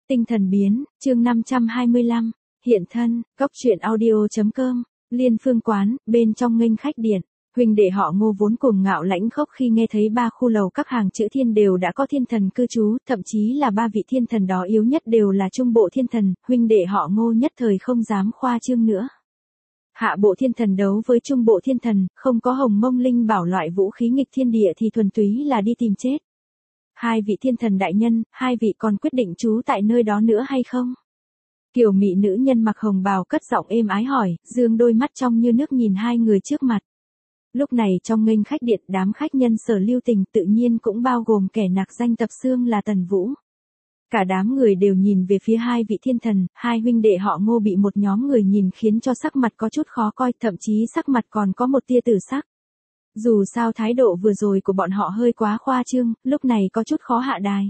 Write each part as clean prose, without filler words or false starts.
Tinh thần biến, chương 525, hiện thân, góc truyện audio.com, Liên Phương quán, bên trong nghênh khách điện. Huynh đệ họ Ngô vốn cùng ngạo lãnh khốc khi nghe thấy ba khu lầu các hàng chữ thiên đều đã có thiên thần cư trú, thậm chí là ba vị thiên thần đó yếu nhất đều là trung bộ thiên thần, huynh đệ họ Ngô nhất thời không dám khoa trương nữa. Hạ bộ thiên thần đấu với trung bộ thiên thần, không có hồng mông linh bảo loại vũ khí nghịch thiên địa thì thuần túy là đi tìm chết. Hai vị thiên thần đại nhân, hai vị còn quyết định trú tại nơi đó nữa hay không? Kiều mị nữ nhân mặc hồng bào cất giọng êm ái hỏi, dương đôi mắt trong như nước nhìn hai người trước mặt. Lúc này trong nghênh khách điện, đám khách nhân Sở Lưu Tình tự nhiên cũng bao gồm kẻ nặc danh Tập Xương là Tần Vũ. Cả đám người đều nhìn về phía hai vị thiên thần, hai huynh đệ họ Ngô bị một nhóm người nhìn khiến cho sắc mặt có chút khó coi, thậm chí sắc mặt còn có một tia tử sắc. Dù sao thái độ vừa rồi của bọn họ hơi quá khoa trương, lúc này có chút khó hạ đài.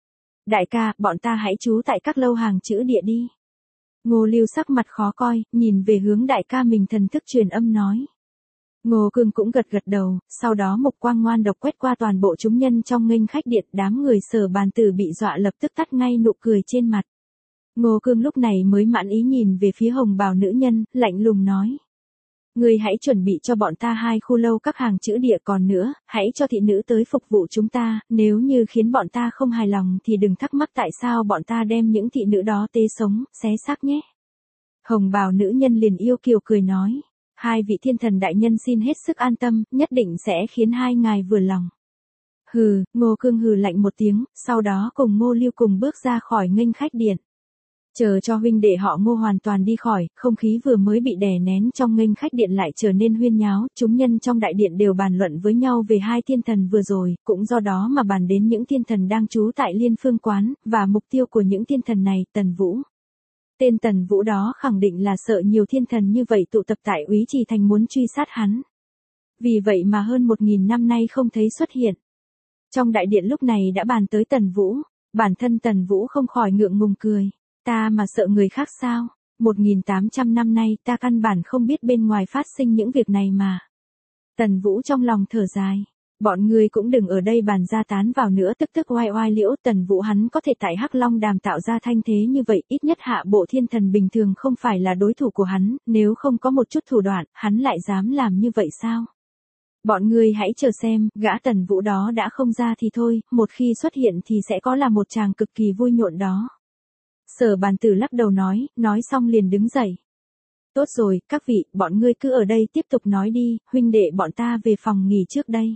Đại ca, bọn ta hãy trú tại các lâu hàng chữ địa đi. Ngô Lưu sắc mặt khó coi, nhìn về hướng đại ca mình thần thức truyền âm nói. Ngô Cương cũng gật gật đầu, sau đó một quang ngoan độc quét qua toàn bộ chúng nhân trong nghênh khách điện, đám người Sở Bàn Tử bị dọa lập tức tắt ngay nụ cười trên mặt. Ngô Cương lúc này mới mãn ý nhìn về phía hồng bào nữ nhân, lạnh lùng nói. Ngươi hãy chuẩn bị cho bọn ta hai khu lâu các hàng chữ địa, còn nữa, hãy cho thị nữ tới phục vụ chúng ta, nếu như khiến bọn ta không hài lòng thì đừng thắc mắc tại sao bọn ta đem những thị nữ đó tế sống, xé xác nhé. Hồng bào nữ nhân liền yêu kiều cười nói. Hai vị thiên thần đại nhân xin hết sức an tâm, nhất định sẽ khiến hai ngài vừa lòng. Hừ, Ngô Cương hừ lạnh một tiếng, sau đó cùng Ngô Lưu cùng bước ra khỏi nghênh khách điện. Chờ cho huynh đệ họ Ngô hoàn toàn đi khỏi, không khí vừa mới bị đè nén trong nghênh khách điện lại trở nên huyên nháo, chúng nhân trong đại điện đều bàn luận với nhau về hai thiên thần vừa rồi, cũng do đó mà bàn đến những thiên thần đang trú tại Liên Phương quán, và mục tiêu của những thiên thần này, Tần Vũ. Tên Tần Vũ đó khẳng định là sợ nhiều thiên thần như vậy tụ tập tại Úy Trì Thành muốn truy sát hắn. Vì vậy mà hơn 1000 năm nay không thấy xuất hiện. Trong đại điện lúc này đã bàn tới Tần Vũ, bản thân Tần Vũ không khỏi ngượng ngùng cười. Ta mà sợ người khác sao? 1800 năm nay ta căn bản không biết bên ngoài phát sinh những việc này mà. Tần Vũ trong lòng thở dài. Bọn người cũng đừng ở đây bàn ra tán vào nữa, tức oai oai liễu. Tần Vũ hắn có thể tại Hắc Long Đàm tạo ra thanh thế như vậy, ít nhất hạ bộ thiên thần bình thường không phải là đối thủ của hắn, nếu không có một chút thủ đoạn, hắn lại dám làm như vậy sao? Bọn người hãy chờ xem, gã Tần Vũ đó đã không ra thì thôi, một khi xuất hiện thì sẽ có là một tràng cực kỳ vui nhộn đó. Sở Bàn Tử lắc đầu nói xong liền đứng dậy. Tốt rồi, các vị, bọn ngươi cứ ở đây tiếp tục nói đi, huynh đệ bọn ta về phòng nghỉ trước đây.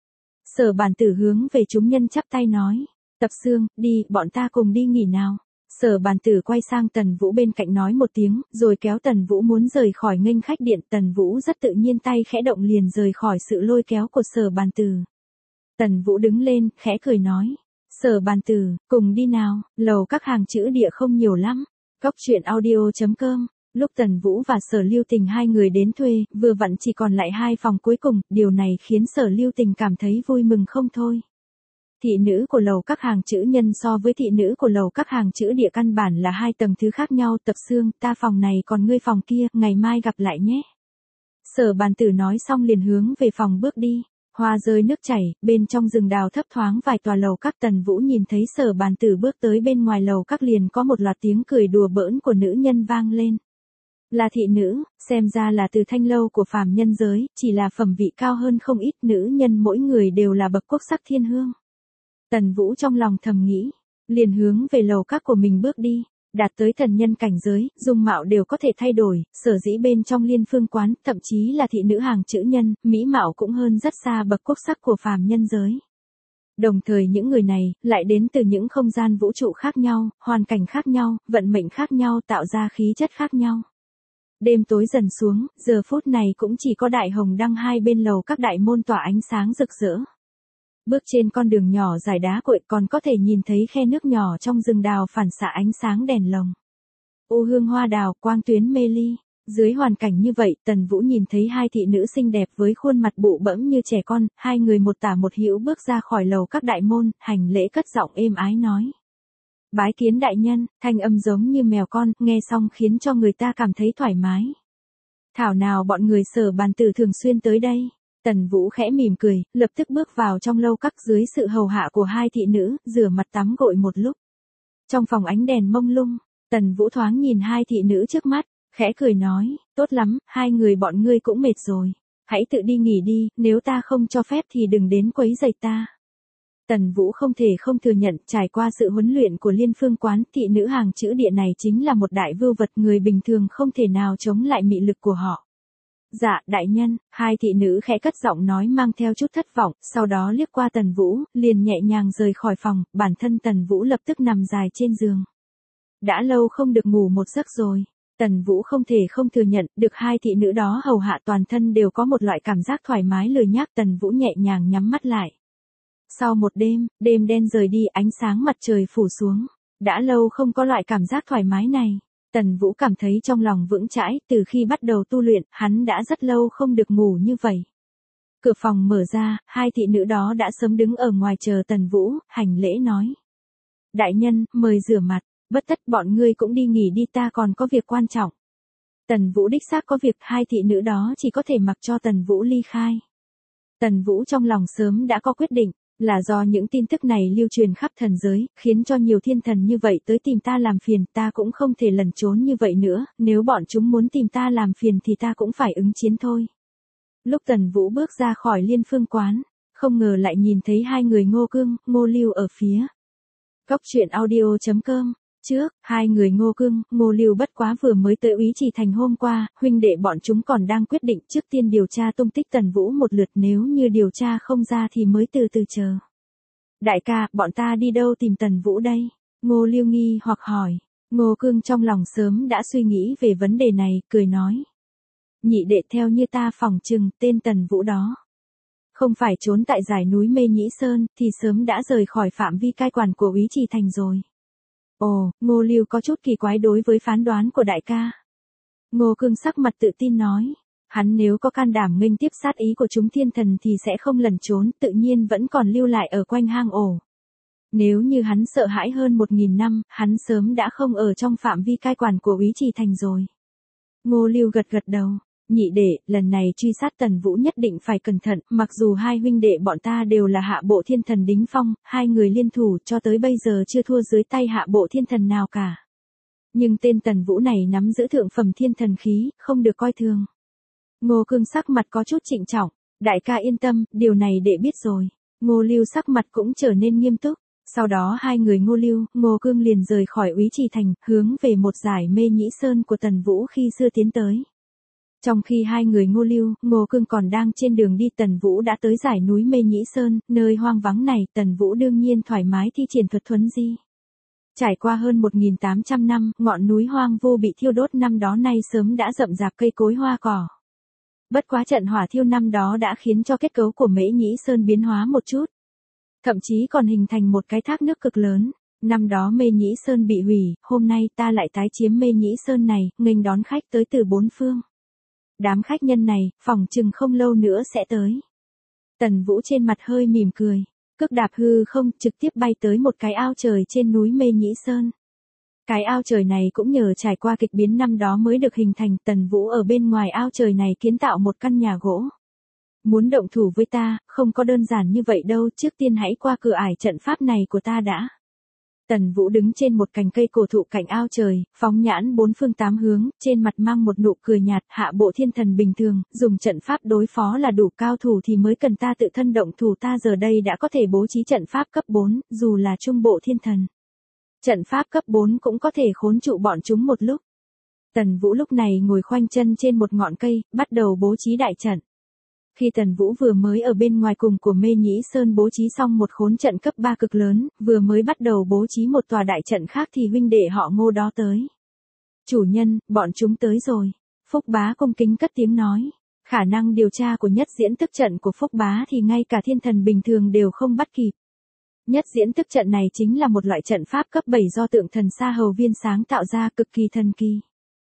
Sở Bàn Tử hướng về chúng nhân chắp tay nói. Tập Xương, đi, bọn ta cùng đi nghỉ nào. Sở Bàn Tử quay sang Tần Vũ bên cạnh nói một tiếng, rồi kéo Tần Vũ muốn rời khỏi nghênh khách điện. Tần Vũ rất tự nhiên tay khẽ động liền rời khỏi sự lôi kéo của Sở Bàn Tử. Tần Vũ đứng lên, khẽ cười nói. Sở Bàn Tử, cùng đi nào, lầu các hàng chữ địa không nhiều lắm. Góc truyện audio.com. Lúc Tần Vũ và Sở Lưu Tình hai người đến thuê, vừa vặn chỉ còn lại hai phòng cuối cùng, điều này khiến Sở Lưu Tình cảm thấy vui mừng không thôi. Thị nữ của lầu các hàng chữ nhân so với thị nữ của lầu các hàng chữ địa căn bản là hai tầng thứ khác nhau. Tập Xương, ta phòng này còn ngươi phòng kia, ngày mai gặp lại nhé. Sở Bàn Tử nói xong liền hướng về phòng bước đi. Hoa rơi nước chảy, bên trong rừng đào thấp thoáng vài tòa lầu các. Tần Vũ nhìn thấy Sở Bàn Tử bước tới bên ngoài lầu các liền có một loạt tiếng cười đùa bỡn của nữ nhân vang lên. Là thị nữ, xem ra là từ thanh lâu của phàm nhân giới, chỉ là phẩm vị cao hơn không ít, nữ nhân mỗi người đều là bậc quốc sắc thiên hương. Tần Vũ trong lòng thầm nghĩ, liền hướng về lầu các của mình bước đi. Đạt tới thần nhân cảnh giới, dung mạo đều có thể thay đổi, sở dĩ bên trong Liên Phương quán, thậm chí là thị nữ hàng chữ nhân, mỹ mạo cũng hơn rất xa bậc quốc sắc của phàm nhân giới. Đồng thời những người này, lại đến từ những không gian vũ trụ khác nhau, hoàn cảnh khác nhau, vận mệnh khác nhau, tạo ra khí chất khác nhau. Đêm tối dần xuống, giờ phút này cũng chỉ có đại hồng đăng hai bên lầu các đại môn tỏa ánh sáng rực rỡ. Bước trên con đường nhỏ dài đá cuội còn có thể nhìn thấy khe nước nhỏ trong rừng đào phản xạ ánh sáng đèn lồng. Ô hương hoa đào, quang tuyến mê ly. Dưới hoàn cảnh như vậy, Tần Vũ nhìn thấy hai thị nữ xinh đẹp với khuôn mặt bụ bẫm như trẻ con, hai người một tả một hữu bước ra khỏi lầu các đại môn, hành lễ cất giọng êm ái nói. Bái kiến đại nhân, thanh âm giống như mèo con, nghe xong khiến cho người ta cảm thấy thoải mái. Thảo nào bọn người Sở Bàn Tử thường xuyên tới đây. Tần Vũ khẽ mỉm cười, lập tức bước vào trong lâu các dưới sự hầu hạ của hai thị nữ, rửa mặt tắm gội một lúc. Trong phòng ánh đèn mông lung, Tần Vũ thoáng nhìn hai thị nữ trước mắt, khẽ cười nói, tốt lắm, hai người bọn ngươi cũng mệt rồi. Hãy tự đi nghỉ đi, nếu ta không cho phép thì đừng đến quấy rầy ta. Tần Vũ không thể không thừa nhận, trải qua sự huấn luyện của Liên Phương Quán, thị nữ hàng chữ địa này chính là một đại vưu vật, người bình thường không thể nào chống lại mị lực của họ. Dạ, đại nhân, hai thị nữ khẽ cất giọng nói mang theo chút thất vọng, sau đó liếc qua Tần Vũ, liền nhẹ nhàng rời khỏi phòng, bản thân Tần Vũ lập tức nằm dài trên giường. Đã lâu không được ngủ một giấc rồi. Tần Vũ không thể không thừa nhận, được hai thị nữ đó hầu hạ toàn thân đều có một loại cảm giác thoải mái lười nhác. Tần Vũ nhẹ nhàng nhắm mắt lại. Sau một đêm, đêm đen rời đi, ánh sáng mặt trời phủ xuống. Đã lâu không có loại cảm giác thoải mái này. Tần Vũ cảm thấy trong lòng vững chãi, từ khi bắt đầu tu luyện, hắn đã rất lâu không được ngủ như vậy. Cửa phòng mở ra, hai thị nữ đó đã sớm đứng ở ngoài chờ Tần Vũ, hành lễ nói. Đại nhân, mời rửa mặt, bất tất bọn ngươi cũng đi nghỉ đi, ta còn có việc quan trọng. Tần Vũ đích xác có việc, hai thị nữ đó chỉ có thể mặc cho Tần Vũ ly khai. Tần Vũ trong lòng sớm đã có quyết định. Là do những tin tức này lưu truyền khắp thần giới, khiến cho nhiều thiên thần như vậy tới tìm ta làm phiền, ta cũng không thể lẩn trốn như vậy nữa, nếu bọn chúng muốn tìm ta làm phiền thì ta cũng phải ứng chiến thôi. Lúc Tần Vũ bước ra khỏi Liên Phương Quán, không ngờ lại nhìn thấy hai người Ngô Cương, Ngô Lưu ở phía. Cốc truyện audio.com. Trước, hai người Ngô Cương, Ngô Lưu bất quá vừa mới tới Úy Trì Thành hôm qua, huynh đệ bọn chúng còn đang quyết định trước tiên điều tra tung tích Tần Vũ một lượt, nếu như điều tra không ra thì mới từ từ chờ. Đại ca, bọn ta đi đâu tìm Tần Vũ đây? Ngô Lưu nghi hoặc hỏi. Ngô Cương trong lòng sớm đã suy nghĩ về vấn đề này, cười nói. Nhị đệ, theo như ta phỏng chừng, tên Tần Vũ đó không phải trốn tại dải núi Mê Nhĩ Sơn, thì sớm đã rời khỏi phạm vi cai quản của Úy Trì Thành rồi. Ồ, Ngô Lưu có chút kỳ quái đối với phán đoán của đại ca. Ngô Cương sắc mặt tự tin nói, hắn nếu có can đảm nghênh tiếp sát ý của chúng thiên thần thì sẽ không lẩn trốn, tự nhiên vẫn còn lưu lại ở quanh hang ổ. Nếu như hắn sợ hãi hơn 1000 năm, hắn sớm đã không ở trong phạm vi cai quản của Úy Trì Thành rồi. Ngô Lưu gật gật đầu. Nhị đệ, lần này truy sát Tần Vũ nhất định phải cẩn thận, mặc dù hai huynh đệ bọn ta đều là hạ bộ thiên thần đỉnh phong, hai người liên thủ cho tới bây giờ chưa thua dưới tay hạ bộ thiên thần nào cả. Nhưng tên Tần Vũ này nắm giữ thượng phẩm thiên thần khí, không được coi thường. Ngô Cương sắc mặt có chút trịnh trọng, đại ca yên tâm, điều này đệ biết rồi. Ngô Lưu sắc mặt cũng trở nên nghiêm túc. Sau đó hai người Ngô Lưu, Ngô Cương liền rời khỏi Úy Trì Thành, hướng về một dải Mê Nhĩ Sơn của Tần Vũ khi xưa tiến tới. Trong khi hai người Ngô Lưu, Ngô Cương còn đang trên đường đi, Tần Vũ đã tới dải núi Mê Nhĩ Sơn, nơi hoang vắng này, Tần Vũ đương nhiên thoải mái thi triển thuật thuấn di. Trải qua hơn 1800 năm, ngọn núi hoang vu bị thiêu đốt năm đó nay sớm đã rậm rạp cây cối hoa cỏ. Bất quá trận hỏa thiêu năm đó đã khiến cho kết cấu của Mễ Nhĩ Sơn biến hóa một chút. Thậm chí còn hình thành một cái thác nước cực lớn. Năm đó Mê Nhĩ Sơn bị hủy, hôm nay ta lại tái chiếm Mê Nhĩ Sơn này, nghênh đón khách tới từ bốn phương. Đám khách nhân này, phỏng chừng không lâu nữa sẽ tới. Tần Vũ trên mặt hơi mỉm cười, cước đạp hư không, trực tiếp bay tới một cái ao trời trên núi Mê Nhĩ Sơn. Cái ao trời này cũng nhờ trải qua kịch biến năm đó mới được hình thành. Tần Vũ ở bên ngoài ao trời này kiến tạo một căn nhà gỗ. Muốn động thủ với ta, không có đơn giản như vậy đâu, trước tiên hãy qua cửa ải trận pháp này của ta đã. Tần Vũ đứng trên một cành cây cổ thụ cạnh ao trời, phóng nhãn bốn phương tám hướng, trên mặt mang một nụ cười nhạt. Hạ bộ thiên thần bình thường, dùng trận pháp đối phó là đủ, cao thủ thì mới cần ta tự thân động thủ, ta giờ đây đã có thể bố trí trận pháp cấp 4, dù là trung bộ thiên thần. Trận pháp cấp 4 cũng có thể khốn trụ bọn chúng một lúc. Tần Vũ lúc này ngồi khoanh chân trên một ngọn cây, bắt đầu bố trí đại trận. Khi Tần Vũ vừa mới ở bên ngoài cùng của Mê Nhĩ Sơn bố trí xong một khốn trận cấp 3 cực lớn, vừa mới bắt đầu bố trí một tòa đại trận khác thì huynh đệ họ Ngô đó tới. Chủ nhân, bọn chúng tới rồi. Phúc Bá cung kính cất tiếng nói. Khả năng điều tra của nhất diễn tức trận của Phúc Bá thì ngay cả thiên thần bình thường đều không bắt kịp. Nhất diễn tức trận này chính là một loại trận pháp cấp 7 do tượng thần Sa Hầu Viên sáng tạo ra, cực kỳ thần kỳ.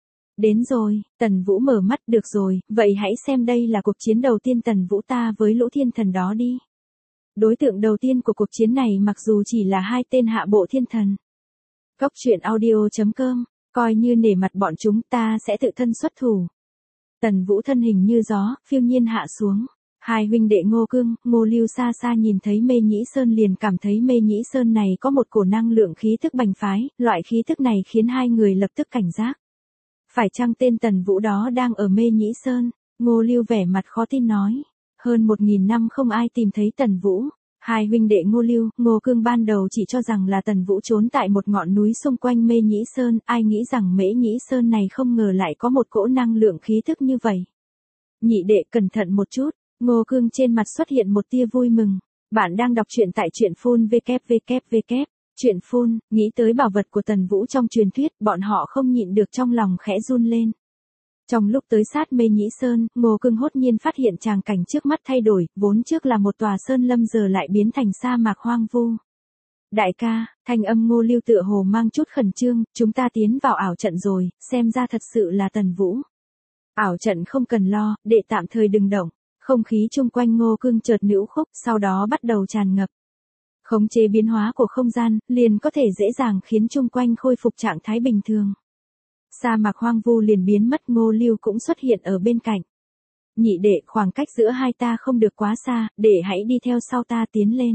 Đến rồi, Tần Vũ mở mắt, được rồi, vậy hãy xem đây là cuộc chiến đầu tiên Tần Vũ ta với lũ thiên thần đó đi. Đối tượng đầu tiên của cuộc chiến này mặc dù chỉ là hai tên hạ bộ thiên thần. Cốc truyện audio.com, coi như nể mặt bọn chúng, ta sẽ tự thân xuất thủ. Tần Vũ thân hình như gió, phiêu nhiên hạ xuống. Hai huynh đệ Ngô Cương, Ngô Lưu xa xa nhìn thấy Mê Nhĩ Sơn liền cảm thấy Mê Nhĩ Sơn này có một cổ năng lượng khí thức bành phái, loại khí thức này khiến hai người lập tức cảnh giác. Phải chăng tên Tần Vũ đó đang ở Mê Nhĩ Sơn? Ngô Lưu vẻ mặt khó tin nói. Hơn 1000 năm không ai tìm thấy Tần Vũ. Hai huynh đệ Ngô Lưu, Ngô Cương ban đầu chỉ cho rằng là Tần Vũ trốn tại một ngọn núi xung quanh Mê Nhĩ Sơn, ai nghĩ rằng Mễ Nhĩ Sơn này không ngờ lại có một cỗ năng lượng khí thức như vậy. Nhị đệ cẩn thận một chút, Ngô Cương trên mặt xuất hiện một tia vui mừng. Bạn đang đọc truyện tại truyện phun www. Truyện phun, nghĩ tới bảo vật của Tần Vũ trong truyền thuyết, bọn họ không nhịn được trong lòng khẽ run lên. Trong lúc tới sát Mê Nhĩ Sơn, Ngô Cương hốt nhiên phát hiện tràng cảnh trước mắt thay đổi, vốn trước là một tòa sơn lâm giờ lại biến thành sa mạc hoang vu. Đại ca, thanh âm Ngô Lưu tựa hồ mang chút khẩn trương, chúng ta tiến vào ảo trận rồi, xem ra thật sự là Tần Vũ. Ảo trận không cần lo, đệ tạm thời đừng động. Không khí chung quanh Ngô Cương chợt nữu khúc, sau đó bắt đầu tràn ngập. Khống chế biến hóa của không gian, liền có thể dễ dàng khiến chung quanh khôi phục trạng thái bình thường. Sa mạc hoang vu liền biến mất, Ngô Lưu cũng xuất hiện ở bên cạnh. Nhị đệ, khoảng cách giữa hai ta không được quá xa, để hãy đi theo sau ta tiến lên.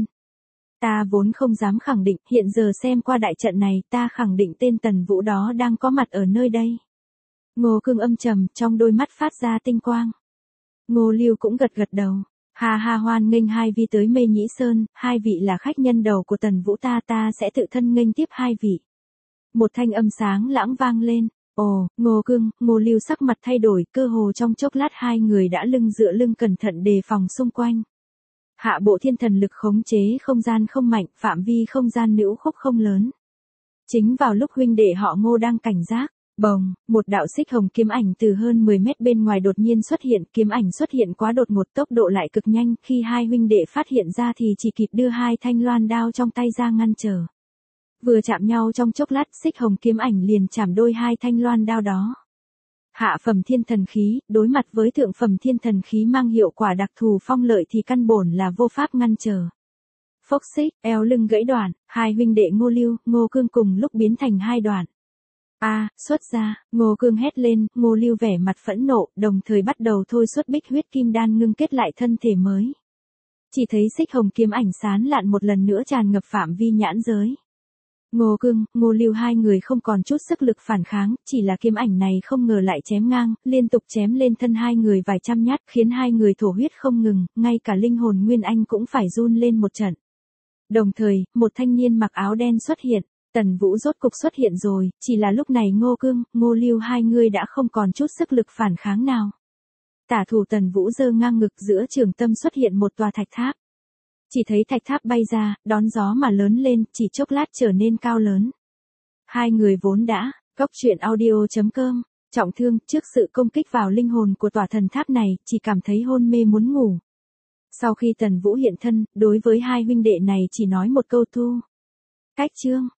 Ta vốn không dám khẳng định, hiện giờ xem qua đại trận này, ta khẳng định tên Tần Vũ đó đang có mặt ở nơi đây. Ngô Cương âm trầm, trong đôi mắt phát ra tinh quang. Ngô Lưu cũng gật gật đầu. Ha ha, hoan nghênh hai vị tới Mê Nhĩ Sơn, hai vị là khách nhân đầu của Tần Vũ ta sẽ tự thân nghênh tiếp hai vị. Một thanh âm sáng lãng vang lên. Ồ, Ngô Cương, Ngô Lưu sắc mặt thay đổi, cơ hồ trong chốc lát hai người đã lưng dựa lưng cẩn thận đề phòng xung quanh. Hạ bộ thiên thần lực khống chế không gian không mạnh, phạm vi không gian nữu khúc không lớn. Chính vào lúc huynh đệ họ Ngô đang cảnh giác, bồng, một đạo xích hồng kiếm ảnh từ hơn 10 mét bên ngoài đột nhiên xuất hiện, kiếm ảnh xuất hiện quá đột ngột, tốc độ lại cực nhanh, khi hai huynh đệ phát hiện ra thì chỉ kịp đưa hai thanh loan đao trong tay ra ngăn trở. Vừa chạm nhau trong chốc lát, xích hồng kiếm ảnh liền chạm đôi hai thanh loan đao đó. Hạ phẩm thiên thần khí, đối mặt với thượng phẩm thiên thần khí mang hiệu quả đặc thù phong lợi thì căn bổn là vô pháp ngăn trở. Phốc xích, eo lưng gãy đoạn, hai huynh đệ Ngô Lưu, Ngô Cương cùng lúc biến thành hai đoạn. Xuất ra, Ngô Cương hét lên, Ngô Lưu vẻ mặt phẫn nộ, đồng thời bắt đầu thôi xuất bích huyết kim đan ngưng kết lại thân thể mới. Chỉ thấy xích hồng kiếm ảnh sán lạn một lần nữa tràn ngập phạm vi nhãn giới. Ngô Cương, Ngô Lưu hai người không còn chút sức lực phản kháng, chỉ là kiếm ảnh này không ngờ lại chém ngang, liên tục chém lên thân hai người vài trăm nhát, khiến hai người thổ huyết không ngừng, ngay cả linh hồn Nguyên Anh cũng phải run lên một trận. Đồng thời, một thanh niên mặc áo đen xuất hiện, Tần Vũ rốt cục xuất hiện rồi, chỉ là lúc này Ngô Cương, Ngô Lưu hai người đã không còn chút sức lực phản kháng nào. Tả thủ Tần Vũ giơ ngang ngực, giữa trường tâm xuất hiện một tòa thạch tháp. Chỉ thấy thạch tháp bay ra, đón gió mà lớn lên, chỉ chốc lát trở nên cao lớn. Hai người vốn đã, góc truyện audio.com, trọng thương, trước sự công kích vào linh hồn của tòa thần tháp này, chỉ cảm thấy hôn mê muốn ngủ. Sau khi Tần Vũ hiện thân, đối với hai huynh đệ này chỉ nói một câu thu. Cách chương.